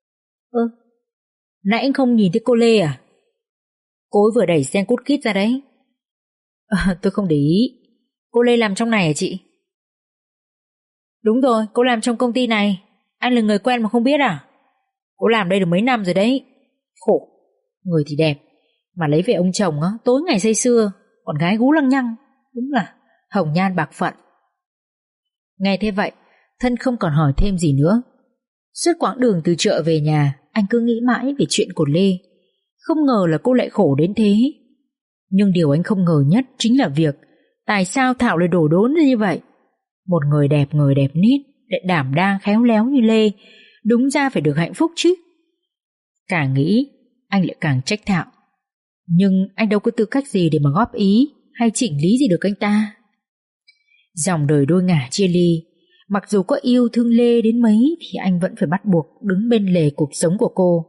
Nãy anh không nhìn thấy cô Lê à? Cô ấy vừa đẩy xe cút kít ra đấy. Tôi không để ý. Cô Lê làm trong này hả chị? Đúng rồi, cô làm trong công ty này. Anh là người quen mà không biết à? Cô làm đây được mấy năm rồi đấy. Khổ, người thì đẹp, mà lấy về ông chồng á, tối ngày say sưa, còn gái gú lăng nhăng, đúng là hồng nhan bạc phận. Nghe thế vậy, Thân không còn hỏi thêm gì nữa. Suốt quãng đường từ chợ về nhà, anh cứ nghĩ mãi về chuyện của Lê. Không ngờ là cô lại khổ đến thế. Nhưng điều anh không ngờ nhất chính là việc tại sao Thảo lại đổ đốn như vậy. Một người đẹp nết, lại đảm đang khéo léo như Lê, đúng ra phải được hạnh phúc chứ. Càng nghĩ, anh lại càng trách Thảo. Nhưng anh đâu có tư cách gì để mà góp ý hay chỉnh lý gì được anh ta. Dòng đời đôi ngả chia ly, mặc dù có yêu thương Lê đến mấy thì anh vẫn phải bắt buộc đứng bên lề cuộc sống của cô.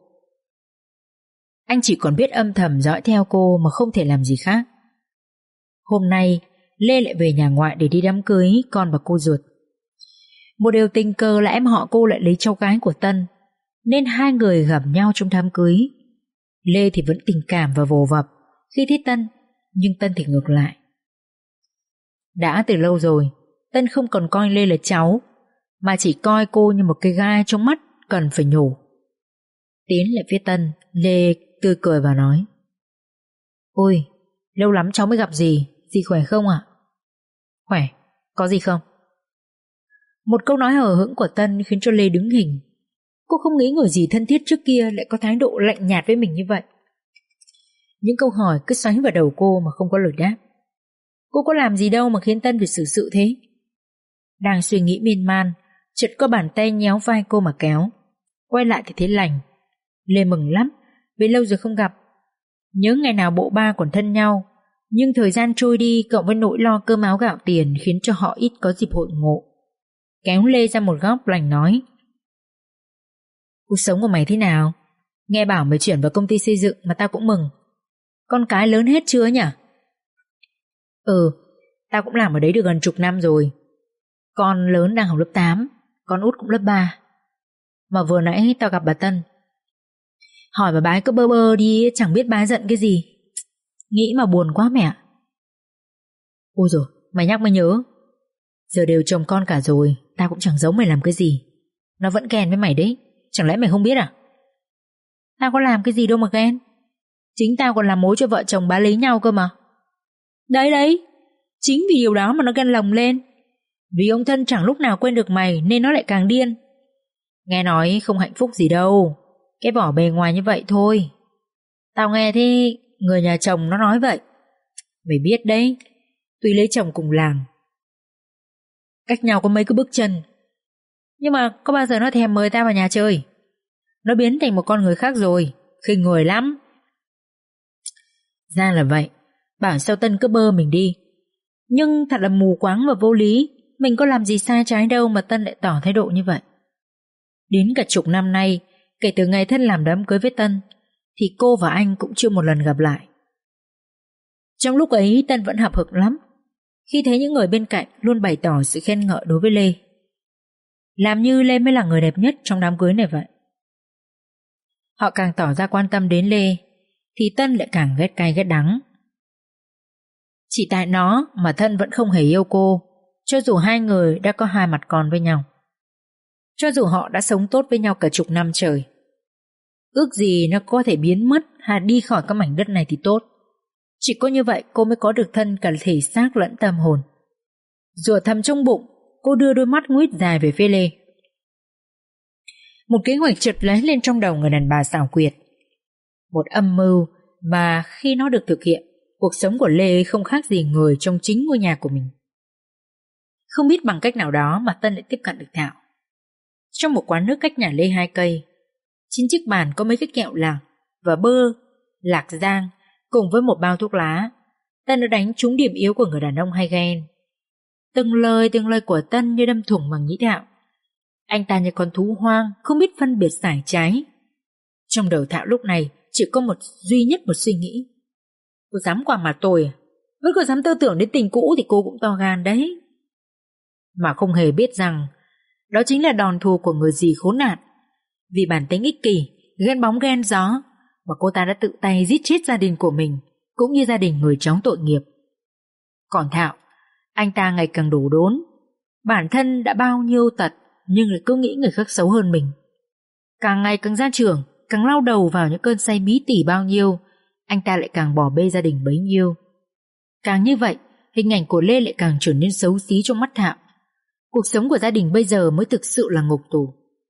Anh chỉ còn biết âm thầm dõi theo cô mà không thể làm gì khác. Hôm nay Lê lại về nhà ngoại để đi đám cưới con và cô ruột. Một điều tình cờ là em họ cô lại lấy cháu gái của Tân, nên hai người gặp nhau trong đám cưới. Lê thì vẫn tình cảm và vồ vập khi thấy Tân, nhưng Tân thì ngược lại. Đã từ lâu rồi, Tân không còn coi Lê là cháu, mà chỉ coi cô như một cái gai trong mắt cần phải nhổ. Tiến lại phía Tân, Lê tươi cười và nói: Ôi, lâu lắm cháu mới gặp dì khỏe không ạ? Khỏe, có gì không? Một câu nói hờ hững của Tân khiến cho Lê đứng hình. Cô không nghĩ người dì thân thiết trước kia lại có thái độ lạnh nhạt với mình như vậy. Những câu hỏi cứ xoáy vào đầu cô mà không có lời đáp. Cô có làm gì đâu mà khiến Tân phải xử sự thế. Đang suy nghĩ miên man, chợt có bàn tay nhéo vai cô mà kéo. Quay lại thì thấy lành. Lê mừng lắm, vì lâu rồi không gặp. Nhớ ngày nào bộ ba còn thân nhau. Nhưng thời gian trôi đi cộng với nỗi lo cơm áo gạo tiền khiến cho họ ít có dịp hội ngộ. Kéo Lê ra một góc lành nói: Cuộc sống của mày thế nào? Nghe bảo mày chuyển vào công ty xây dựng mà tao cũng mừng. Con cái lớn hết chưa nhỉ? Ừ, tao cũng làm ở đấy được gần chục năm rồi. Con lớn đang học lớp 8, con út cũng lớp 3. Mà vừa nãy tao gặp bà Tân. Hỏi mà bà ấy cứ bơ bơ đi, chẳng biết bà ấy giận cái gì. Nghĩ mà buồn quá mẹ. Ôi rồi, mày nhắc mới nhớ. Giờ đều chồng con cả rồi, tao cũng chẳng giấu mày làm cái gì. Nó vẫn ghen với mày đấy, chẳng lẽ mày không biết à? Tao có làm cái gì đâu mà ghen. Chính tao còn làm mối cho vợ chồng bá lấy nhau cơ mà. Đấy, chính vì điều đó mà nó ghen lồng lên. Vì ông Thân chẳng lúc nào quên được mày nên nó lại càng điên. Nghe nói không hạnh phúc gì đâu, cái vỏ bề ngoài như vậy thôi. Tao nghe thế người nhà chồng nó nói vậy. Mày biết đấy, tuy lấy chồng cùng làng, cách nhau có mấy cái bước chân, nhưng mà có bao giờ nó thèm mời tao vào nhà chơi. Nó biến thành một con người khác rồi, khinh người lắm. Ra là vậy, bảo sao Tân cứ bơ mình đi. Nhưng thật là mù quáng và vô lý. Mình có làm gì sai trái đâu mà Tân lại tỏ thái độ như vậy. Đến cả chục năm nay, kể từ ngày Thân làm đám cưới với Tân, thì cô và anh cũng chưa một lần gặp lại. Trong lúc ấy Tân vẫn hậm hực lắm khi thấy những người bên cạnh luôn bày tỏ sự khen ngợi đối với Lê, làm như Lê mới là người đẹp nhất trong đám cưới này vậy. Họ càng tỏ ra quan tâm đến Lê thì Tân lại càng ghét cay ghét đắng. Chỉ tại nó mà Thân vẫn không hề yêu cô, cho dù hai người đã có hai mặt con với nhau, cho dù họ đã sống tốt với nhau cả chục năm trời. Ước gì nó có thể biến mất hay đi khỏi cái mảnh đất này thì tốt. Chỉ có như vậy cô mới có được Thân cả thể xác lẫn tâm hồn. Rủa thầm trong bụng, cô đưa đôi mắt nguýt dài về phía Lê. Một kế hoạch chợt lóe lên trong đầu người đàn bà xảo quyệt. Một âm mưu mà khi nó được thực hiện, cuộc sống của Lê không khác gì người trong chính ngôi nhà của mình. Không biết bằng cách nào đó mà Tân lại tiếp cận được Thảo. Trong một quán nước cách nhà Lê 2 cây, trên chiếc bàn có mấy cái kẹo lạc và bơ, lạc giang cùng với một bao thuốc lá. Tân đã đánh trúng điểm yếu của người đàn ông hay ghen. Từng lời của Tân như đâm thủng bằng nhĩ đạo. Anh ta như con thú hoang, không biết phân biệt phải trái. Trong đầu Thảo lúc này chỉ có duy nhất một suy nghĩ: cô dám qua mặt tôi à? Vẫn còn dám tư tưởng đến tình cũ thì cô cũng to gan đấy. Mà không hề biết rằng đó chính là đòn thù của người dì khốn nạn. Vì bản tính ích kỷ, ghen bóng ghen gió mà cô ta đã tự tay giết chết gia đình của mình, cũng như gia đình người cháu tội nghiệp. Còn Thảo, anh ta ngày càng đổ đốn. Bản thân đã bao nhiêu tật nhưng lại cứ nghĩ người khác xấu hơn mình. Càng ngày càng ra trường, càng lao đầu vào những cơn say bí tỉ bao nhiêu, anh ta lại càng bỏ bê gia đình bấy nhiêu. Càng như vậy, hình ảnh của Lê lại càng trở nên xấu xí trong mắt Thảo. Cuộc sống của gia đình bây giờ mới thực sự là ngục tù.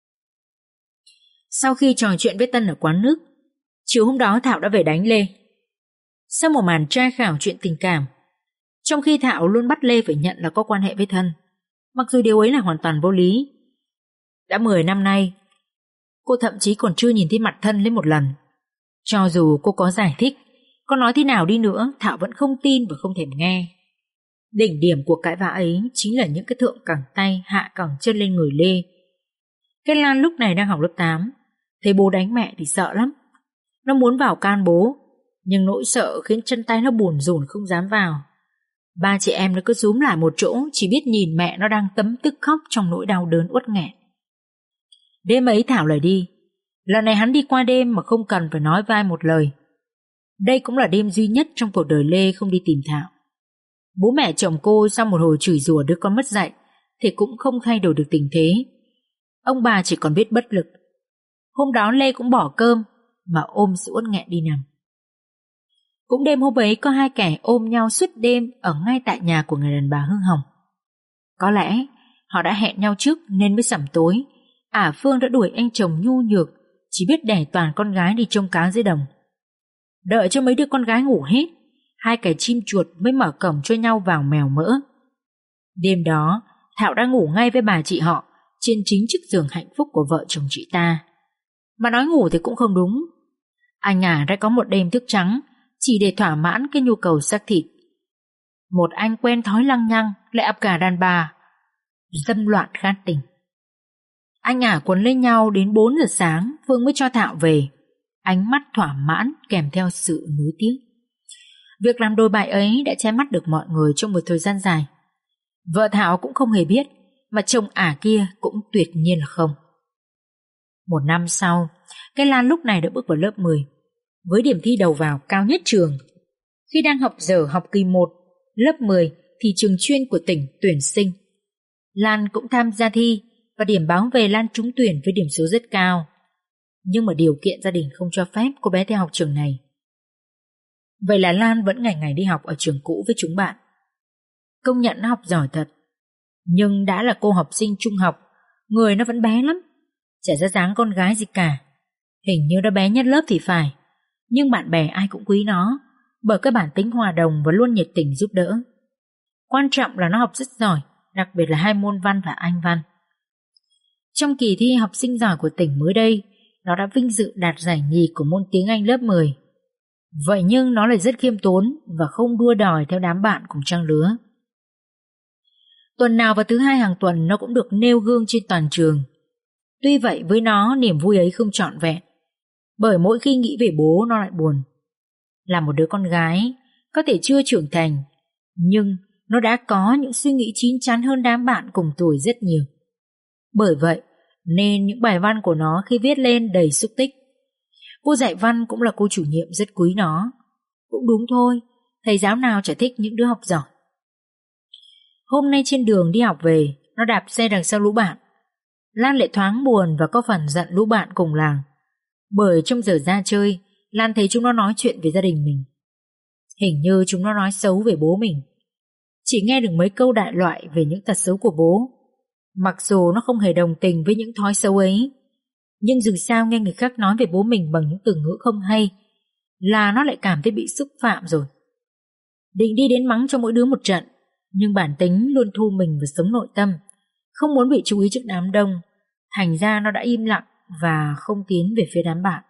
Sau khi trò chuyện với Tân ở quán nước, chiều hôm đó Thảo đã về đánh Lê. Sau một màn tra khảo chuyện tình cảm, trong khi Thảo luôn bắt Lê phải nhận là có quan hệ với Thân, mặc dù điều ấy là hoàn toàn vô lý. Đã 10 năm nay, cô thậm chí còn chưa nhìn thấy mặt Thân lên một lần. Cho dù cô có giải thích, có nói thế nào đi nữa, Thảo vẫn không tin và không thèm nghe. Đỉnh điểm của cãi vã ấy chính là những cái thượng cẳng tay hạ cẳng chân lên người Lê. Cái Lan lúc này đang học lớp 8, thấy bố đánh mẹ thì sợ lắm. Nó muốn vào can bố, nhưng nỗi sợ khiến chân tay nó bủn rủn không dám vào. Ba chị em nó cứ xúm lại một chỗ, chỉ biết nhìn mẹ nó đang tấm tức khóc trong nỗi đau đớn uất nghẹn. Đêm ấy Thảo lại đi. Lần này hắn đi qua đêm mà không cần phải nói với ai một lời. Đây cũng là đêm duy nhất trong cuộc đời Lê không đi tìm Thảo. Bố mẹ chồng cô sau một hồi chửi rủa đứa con mất dạy thì cũng không thay đổi được tình thế. Ông bà chỉ còn biết bất lực. Hôm đó Lê cũng bỏ cơm mà ôm sự uất nghẹn đi nằm. Cũng đêm hôm ấy có hai kẻ ôm nhau suốt đêm ở ngay tại nhà của người đàn bà Hương Hồng. Có lẽ họ đã hẹn nhau trước nên mới sẩm tối Phương đã đuổi anh chồng nhu nhược, chỉ biết để toàn con gái đi trông cá dưới đồng. Đợi cho mấy đứa con gái ngủ hết, hai kẻ chim chuột mới mở cổng cho nhau vào mèo mỡ. Đêm đó Thảo đã ngủ ngay với bà chị họ trên chính chiếc giường hạnh phúc của vợ chồng chị ta. Mà nói ngủ thì cũng không đúng. Anh đã có một đêm thức trắng chỉ để thỏa mãn cái nhu cầu xác thịt. Một anh quen thói lăng nhăng lại ập cả đàn bà, dâm loạn khát tình. Anh quấn lên nhau đến 4 giờ sáng Phương mới cho Thảo về, ánh mắt thỏa mãn kèm theo sự nuối tiếc. Việc làm đồi bại ấy đã che mắt được mọi người trong một thời gian dài. Vợ Thảo cũng không hề biết, mà chồng kia cũng tuyệt nhiên là không. Một năm sau, cái Lan lúc này đã bước vào lớp 10, với điểm thi đầu vào cao nhất trường. Khi đang học dở học kỳ 1, lớp 10 thì trường chuyên của tỉnh tuyển sinh. Lan cũng tham gia thi và điểm báo về Lan trúng tuyển với điểm số rất cao. Nhưng mà điều kiện gia đình không cho phép cô bé theo học trường này. Vậy là Lan vẫn ngày ngày đi học ở trường cũ với chúng bạn. Công nhận nó học giỏi thật. Nhưng đã là cô học sinh trung học, người nó vẫn bé lắm, chả ra dáng con gái gì cả. Hình như nó bé nhất lớp thì phải. Nhưng bạn bè ai cũng quý nó, bởi cái bản tính hòa đồng và luôn nhiệt tình giúp đỡ. Quan trọng là nó học rất giỏi, đặc biệt là 2 môn văn và Anh văn. Trong kỳ thi học sinh giỏi của tỉnh mới đây, nó đã vinh dự đạt giải nhì của môn tiếng Anh lớp 10. Vậy nhưng nó lại rất khiêm tốn và không đua đòi theo đám bạn cùng trang lứa. Tuần nào vào thứ 2 hàng tuần nó cũng được nêu gương trên toàn trường. Tuy vậy với nó niềm vui ấy không trọn vẹn, bởi mỗi khi nghĩ về bố nó lại buồn. Là một đứa con gái, có thể chưa trưởng thành, nhưng nó đã có những suy nghĩ chín chắn hơn đám bạn cùng tuổi rất nhiều. Bởi vậy nên những bài văn của nó khi viết lên đầy xúc tích. Cô dạy văn cũng là cô chủ nhiệm rất quý nó. Cũng đúng thôi, thầy giáo nào chả thích những đứa học giỏi. Hôm nay trên đường đi học về, nó đạp xe đằng sau lũ bạn. Lan lại thoáng buồn và có phần giận lũ bạn cùng làng. Bởi trong giờ ra chơi, Lan thấy chúng nó nói chuyện về gia đình mình. Hình như chúng nó nói xấu về bố mình. Chỉ nghe được mấy câu đại loại về những tật xấu của bố. Mặc dù nó không hề đồng tình với những thói xấu ấy, nhưng dù sao nghe người khác nói về bố mình bằng những từ ngữ không hay là nó lại cảm thấy bị xúc phạm rồi. Định đi đến mắng cho mỗi đứa một trận, nhưng bản tính luôn thu mình và sống nội tâm, không muốn bị chú ý trước đám đông. Thành ra nó đã im lặng và không tiến về phía đám bạn.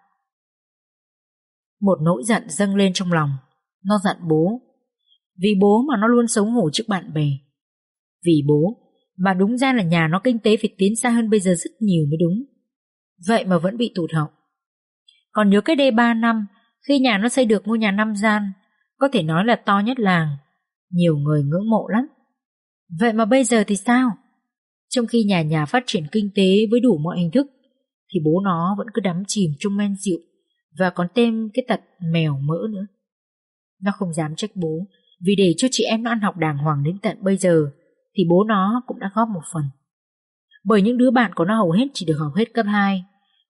Một nỗi giận dâng lên trong lòng. Nó giận bố, vì bố mà nó luôn xấu hổ trước bạn bè. Vì bố mà đúng ra là nhà nó kinh tế phải tiến xa hơn bây giờ rất nhiều mới đúng. Vậy mà vẫn bị tụt hậu. Còn nhớ cái đây 3 năm, khi nhà nó xây được ngôi nhà 5 gian, có thể nói là to nhất làng, nhiều người ngưỡng mộ lắm. Vậy mà bây giờ thì sao? Trong khi nhà phát triển kinh tế với đủ mọi hình thức, thì bố nó vẫn cứ đắm chìm trong men rượu và còn thêm cái tật mèo mỡ nữa. Nó không dám trách bố, vì để cho chị em nó ăn học đàng hoàng đến tận bây giờ thì bố nó cũng đã góp một phần. Bởi những đứa bạn của nó hầu hết chỉ được học hết cấp 2,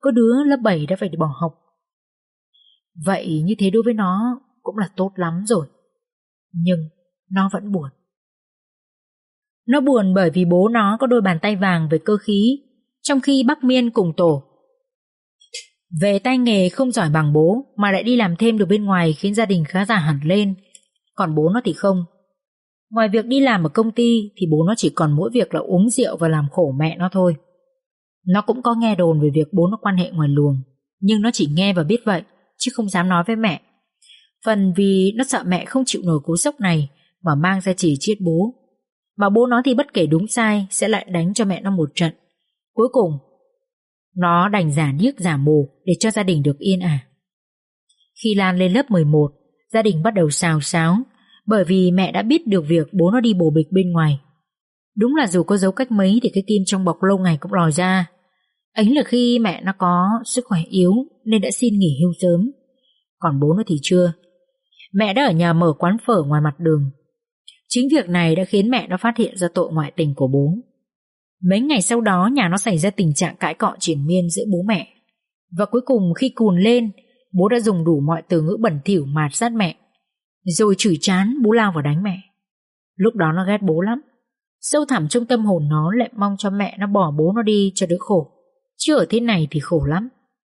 có đứa lớp 7 đã phải bỏ học. Vậy như thế đối với nó cũng là tốt lắm rồi. Nhưng nó vẫn buồn. Nó buồn bởi vì bố nó có đôi bàn tay vàng về cơ khí, trong khi Bắc Miên cùng tổ về tay nghề không giỏi bằng bố mà lại đi làm thêm được bên ngoài, khiến gia đình khá giả hẳn lên. Còn bố nó thì không. Ngoài việc đi làm ở công ty thì bố nó chỉ còn mỗi việc là uống rượu và làm khổ mẹ nó thôi. Nó cũng có nghe đồn về việc bố nó quan hệ ngoài luồng, nhưng nó chỉ nghe và biết vậy, chứ không dám nói với mẹ. Phần vì nó sợ mẹ không chịu nổi cú sốc này mà mang ra chỉ chiết bố. Mà bố nó thì bất kể đúng sai sẽ lại đánh cho mẹ nó một trận. Cuối cùng nó đành giả điếc giả mù để cho gia đình được yên ả. Khi Lan lên lớp 11, gia đình bắt đầu xào xáo, bởi vì mẹ đã biết được việc bố nó đi bồ bịch bên ngoài. Đúng là dù có giấu cách mấy thì cái kim trong bọc lâu ngày cũng lòi ra. Ấy là khi mẹ nó có sức khỏe yếu nên đã xin nghỉ hưu sớm. Còn bố nó thì chưa. Mẹ đã ở nhà mở quán phở ngoài mặt đường. Chính việc này đã khiến mẹ nó phát hiện ra tội ngoại tình của bố. Mấy ngày sau đó nhà nó xảy ra tình trạng cãi cọ triền miên giữa bố mẹ. Và cuối cùng khi cùn lên, bố đã dùng đủ mọi từ ngữ bẩn thỉu mạt sát mẹ. Rồi chửi chán, bố lao vào đánh mẹ. Lúc đó nó ghét bố lắm. Sâu thẳm trong tâm hồn nó lại mong cho mẹ nó bỏ bố nó đi cho đỡ khổ. Chứ ở thế này thì khổ lắm.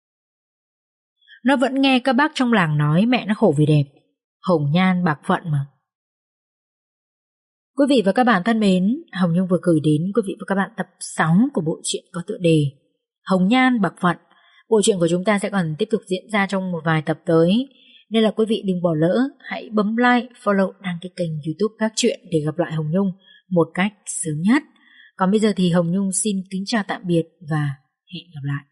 Nó vẫn nghe các bác trong làng nói mẹ nó khổ vì đẹp, hồng nhan bạc phận mà. Quý vị và các bạn thân mến, Hồng Nhung vừa gửi đến quý vị và các bạn tập 6 của bộ truyện có tựa đề Hồng Nhan Bạc Phận. Bộ truyện của chúng ta sẽ còn tiếp tục diễn ra trong một vài tập tới, nên là quý vị đừng bỏ lỡ. Hãy bấm like, follow, đăng ký kênh YouTube Các Chuyện để gặp lại Hồng Nhung một cách sớm nhất. Còn bây giờ thì Hồng Nhung xin kính chào tạm biệt và hẹn gặp lại.